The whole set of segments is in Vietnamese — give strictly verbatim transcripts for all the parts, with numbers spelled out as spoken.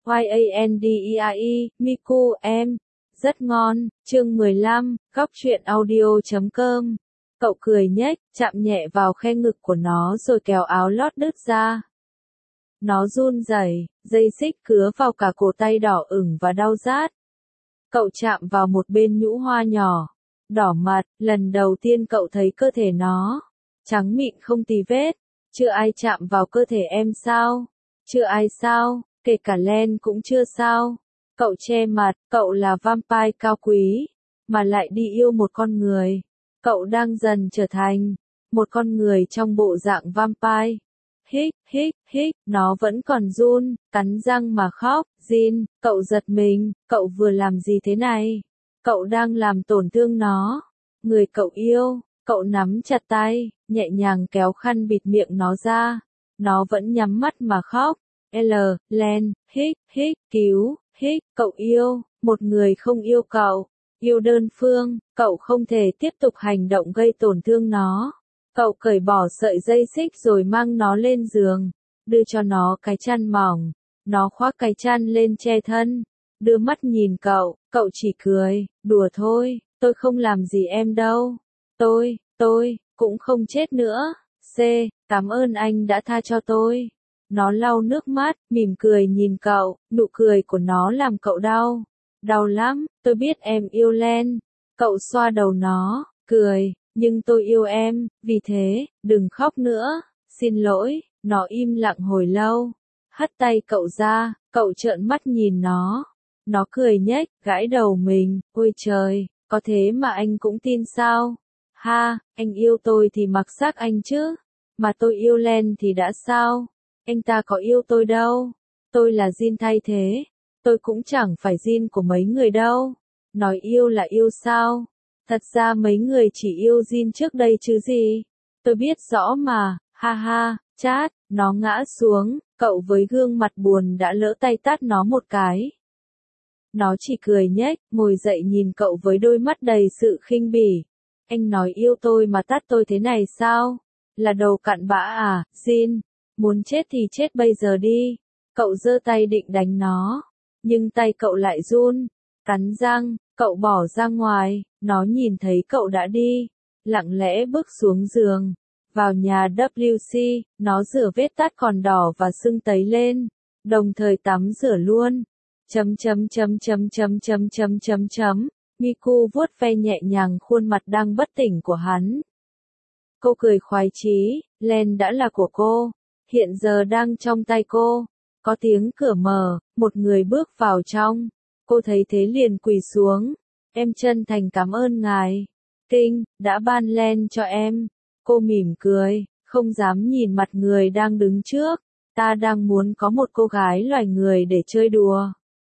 Y A N D E R E, Miku, em. Rất ngon, chương mười lăm, góc truyện audio chấm com. Cậu cười nhếch, chạm nhẹ vào khe ngực của nó rồi kéo áo lót đứt ra. Nó run rẩy, dây xích cứa vào cả cổ tay đỏ ửng và đau rát. Cậu chạm vào một bên nhũ hoa nhỏ, đỏ mặt, lần đầu tiên cậu thấy cơ thể nó, trắng mịn không tì vết. Chưa ai chạm vào cơ thể em sao? Chưa ai sao? Kể cả Len cũng chưa sao? Cậu che mặt, cậu là vampire cao quý, mà lại đi yêu một con người. Cậu đang dần trở thành một con người trong bộ dạng vampire. Hích, hích, hích, nó vẫn còn run, cắn răng mà khóc. Jin, cậu giật mình, cậu vừa làm gì thế này? Cậu đang làm tổn thương nó. Người cậu yêu, cậu nắm chặt tay, nhẹ nhàng kéo khăn bịt miệng nó ra. Nó vẫn nhắm mắt mà khóc. L, Len, hích, hích, cứu, hích, cậu yêu, một người không yêu cậu. Yêu đơn phương, cậu không thể tiếp tục hành động gây tổn thương nó. Cậu cởi bỏ sợi dây xích rồi mang nó lên giường, đưa cho nó cái chăn mỏng. Nó khoác cái chăn lên che thân, đưa mắt nhìn cậu, cậu chỉ cười, đùa thôi, tôi không làm gì em đâu. Tôi, tôi, cũng không chết nữa. C, cảm ơn anh đã tha cho tôi. Nó lau nước mắt, mỉm cười nhìn cậu, nụ cười của nó làm cậu đau. Đau lắm, tôi biết em yêu Len. Cậu xoa đầu nó, cười, nhưng tôi yêu em, vì thế, đừng khóc nữa. Xin lỗi, nó im lặng hồi lâu. Hất tay cậu ra, cậu trợn mắt nhìn nó. Nó cười nhếch, gãi đầu mình, ôi trời, có thế mà anh cũng tin sao? Ha, anh yêu tôi thì mặc xác anh chứ, mà tôi yêu Len thì đã sao? Anh ta có yêu tôi đâu, tôi là Jin thay thế, tôi cũng chẳng phải Jin của mấy người đâu. Nói yêu là yêu sao? Thật ra mấy người chỉ yêu Jin trước đây chứ gì. Tôi biết rõ mà, ha ha, chát, nó ngã xuống, cậu với gương mặt buồn đã lỡ tay tát nó một cái. Nó chỉ cười nhếch, ngồi dậy nhìn cậu với đôi mắt đầy sự khinh bỉ. Anh nói yêu tôi mà tát tôi thế này sao? Là đầu cặn bã à, Jin? Muốn chết thì chết bây giờ đi. Cậu giơ tay định đánh nó, nhưng tay cậu lại run. Cắn răng, cậu bỏ ra ngoài. Nó nhìn thấy cậu đã đi, lặng lẽ bước xuống giường. Vào nhà W C, nó rửa vết tát còn đỏ và sưng tấy lên, đồng thời tắm rửa luôn. Chấm chấm chấm chấm chấm chấm chấm chấm chấm. Miku vuốt ve nhẹ nhàng khuôn mặt đang bất tỉnh của hắn. Cô cười khoái chí, Len đã là của cô, hiện giờ đang trong tay cô. Có tiếng cửa mở, một người bước vào trong. Cô thấy thế liền quỳ xuống. Em chân thành cảm ơn ngài. Kinh, đã ban Len cho em. Cô mỉm cười, không dám nhìn mặt người đang đứng trước. Ta đang muốn có một cô gái loài người để chơi đùa.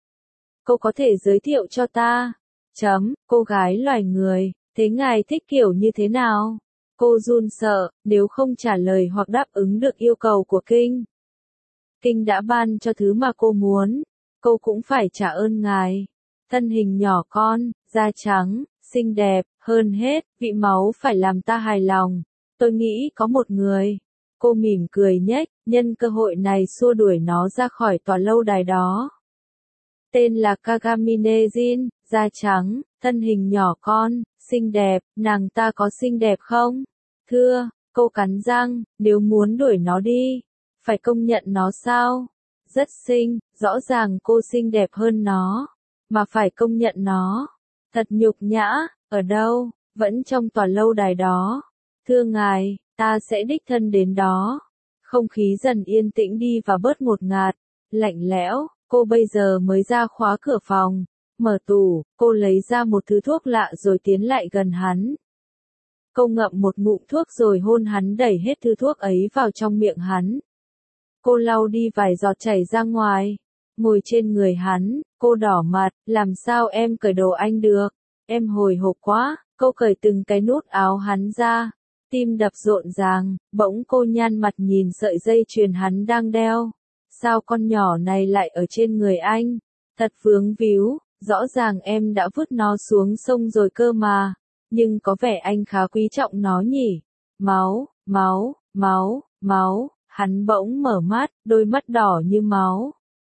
Cô có thể giới thiệu cho ta? Chấm, cô gái loài người, thế ngài thích kiểu như thế nào? Cô run sợ, nếu không trả lời hoặc đáp ứng được yêu cầu của Kinh. Kinh đã ban cho thứ mà cô muốn, cô cũng phải trả ơn ngài. Thân hình nhỏ con, da trắng, xinh đẹp, hơn hết, vị máu phải làm ta hài lòng. Tôi nghĩ có một người. Cô mỉm cười nhếch, nhân cơ hội này xua đuổi nó ra khỏi tòa lâu đài đó. Tên là Kagamine Jin, da trắng, thân hình nhỏ con, xinh đẹp, nàng ta có xinh đẹp không? Thưa, cô cắn răng, nếu muốn đuổi nó đi, phải công nhận nó sao? Rất xinh, rõ ràng cô xinh đẹp hơn nó, mà phải công nhận nó. Thật nhục nhã, ở đâu? Vẫn trong tòa lâu đài đó. Thưa ngài, ta sẽ đích thân đến đó. Không khí dần yên tĩnh đi và bớt ngột ngạt, lạnh lẽo. Cô bây giờ mới ra khóa cửa phòng, mở tủ, cô lấy ra một thứ thuốc lạ rồi tiến lại gần hắn. Cô ngậm một ngụm thuốc rồi hôn hắn đẩy hết thứ thuốc ấy vào trong miệng hắn. Cô lau đi vài giọt chảy ra ngoài, ngồi trên người hắn, cô đỏ mặt, làm sao em cởi đồ anh được? Em hồi hộp quá, cô cởi từng cái nút áo hắn ra, tim đập rộn ràng, bỗng cô nhăn mặt nhìn sợi dây chuyền hắn đang đeo. Sao con nhỏ này lại ở trên người anh? Thật vướng víu, rõ ràng em đã vứt nó xuống sông rồi cơ mà. Nhưng có vẻ anh khá quý trọng nó nhỉ? Máu, máu, máu, máu, hắn bỗng mở mắt, đôi mắt đỏ như máu.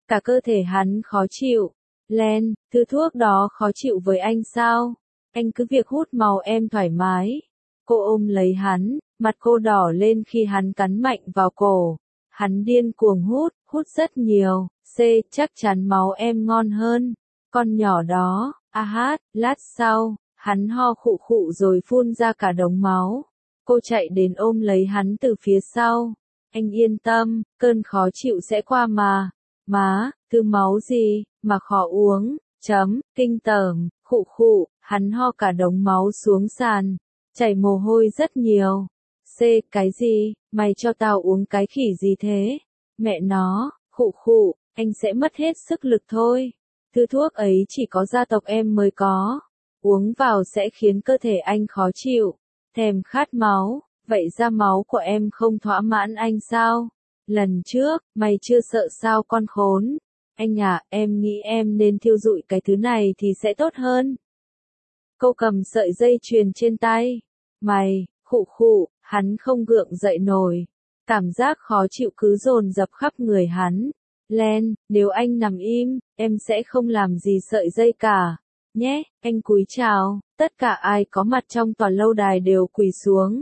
Cả cơ thể hắn khó chịu. Len, thứ thuốc đó khó chịu với anh sao? Anh cứ việc hút máu em thoải mái. Cô ôm lấy hắn, mặt cô đỏ lên khi hắn cắn mạnh vào cổ. Hắn điên cuồng hút, hút rất nhiều. C, chắc chắn máu em ngon hơn. Con nhỏ đó, a hát, lát sau, hắn ho khụ khụ rồi phun ra cả đống máu. Cô chạy đến ôm lấy hắn từ phía sau. Anh yên tâm, cơn khó chịu sẽ qua mà. Má, thứ máu gì, mà khó uống, chấm, kinh tởm, khụ khụ, hắn ho cả đống máu xuống sàn. Chảy mồ hôi rất nhiều. C, cái gì, mày cho tao uống cái khỉ gì thế? Mẹ nó, khụ khụ, anh sẽ mất hết sức lực thôi. Thứ thuốc ấy chỉ có gia tộc em mới có. Uống vào sẽ khiến cơ thể anh khó chịu. Thèm khát máu, vậy ra máu của em không thỏa mãn anh sao? Lần trước, mày chưa sợ sao con khốn? Anh à, em nghĩ em nên thiêu rụi cái thứ này thì sẽ tốt hơn. Cô cầm sợi dây chuyền trên tay. Mày, khụ khụ, hắn không gượng dậy nổi. Cảm giác khó chịu cứ dồn dập khắp người hắn. Len, nếu anh nằm im, em sẽ không làm gì sợi dây cả. Nhé, anh cúi chào, tất cả ai có mặt trong tòa lâu đài đều quỳ xuống.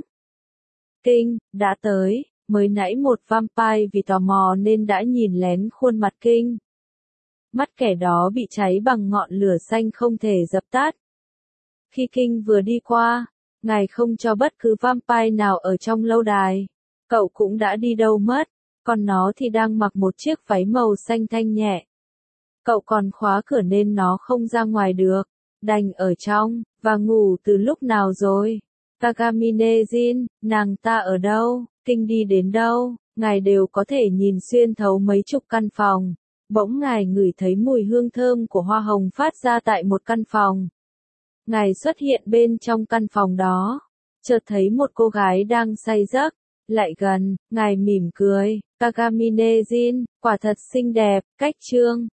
Kinh, đã tới, mới nãy một vampire vì tò mò nên đã nhìn lén khuôn mặt Kinh. Mắt kẻ đó bị cháy bằng ngọn lửa xanh không thể dập tắt. Khi Kinh vừa đi qua, ngài không cho bất cứ vampire nào ở trong lâu đài. Cậu cũng đã đi đâu mất, còn nó thì đang mặc một chiếc váy màu xanh thanh nhẹ. Cậu còn khóa cửa nên nó không ra ngoài được, đành ở trong, và ngủ từ lúc nào rồi? Takamine Jin, nàng ta ở đâu? Kinh đi đến đâu? Ngài đều có thể nhìn xuyên thấu mấy chục căn phòng. Bỗng ngài ngửi thấy mùi hương thơm của hoa hồng phát ra tại một căn phòng. Ngài xuất hiện bên trong căn phòng đó, chợt thấy một cô gái đang say giấc. Lại gần, ngài mỉm cười, Takamine Jin, quả thật xinh đẹp, cách trương,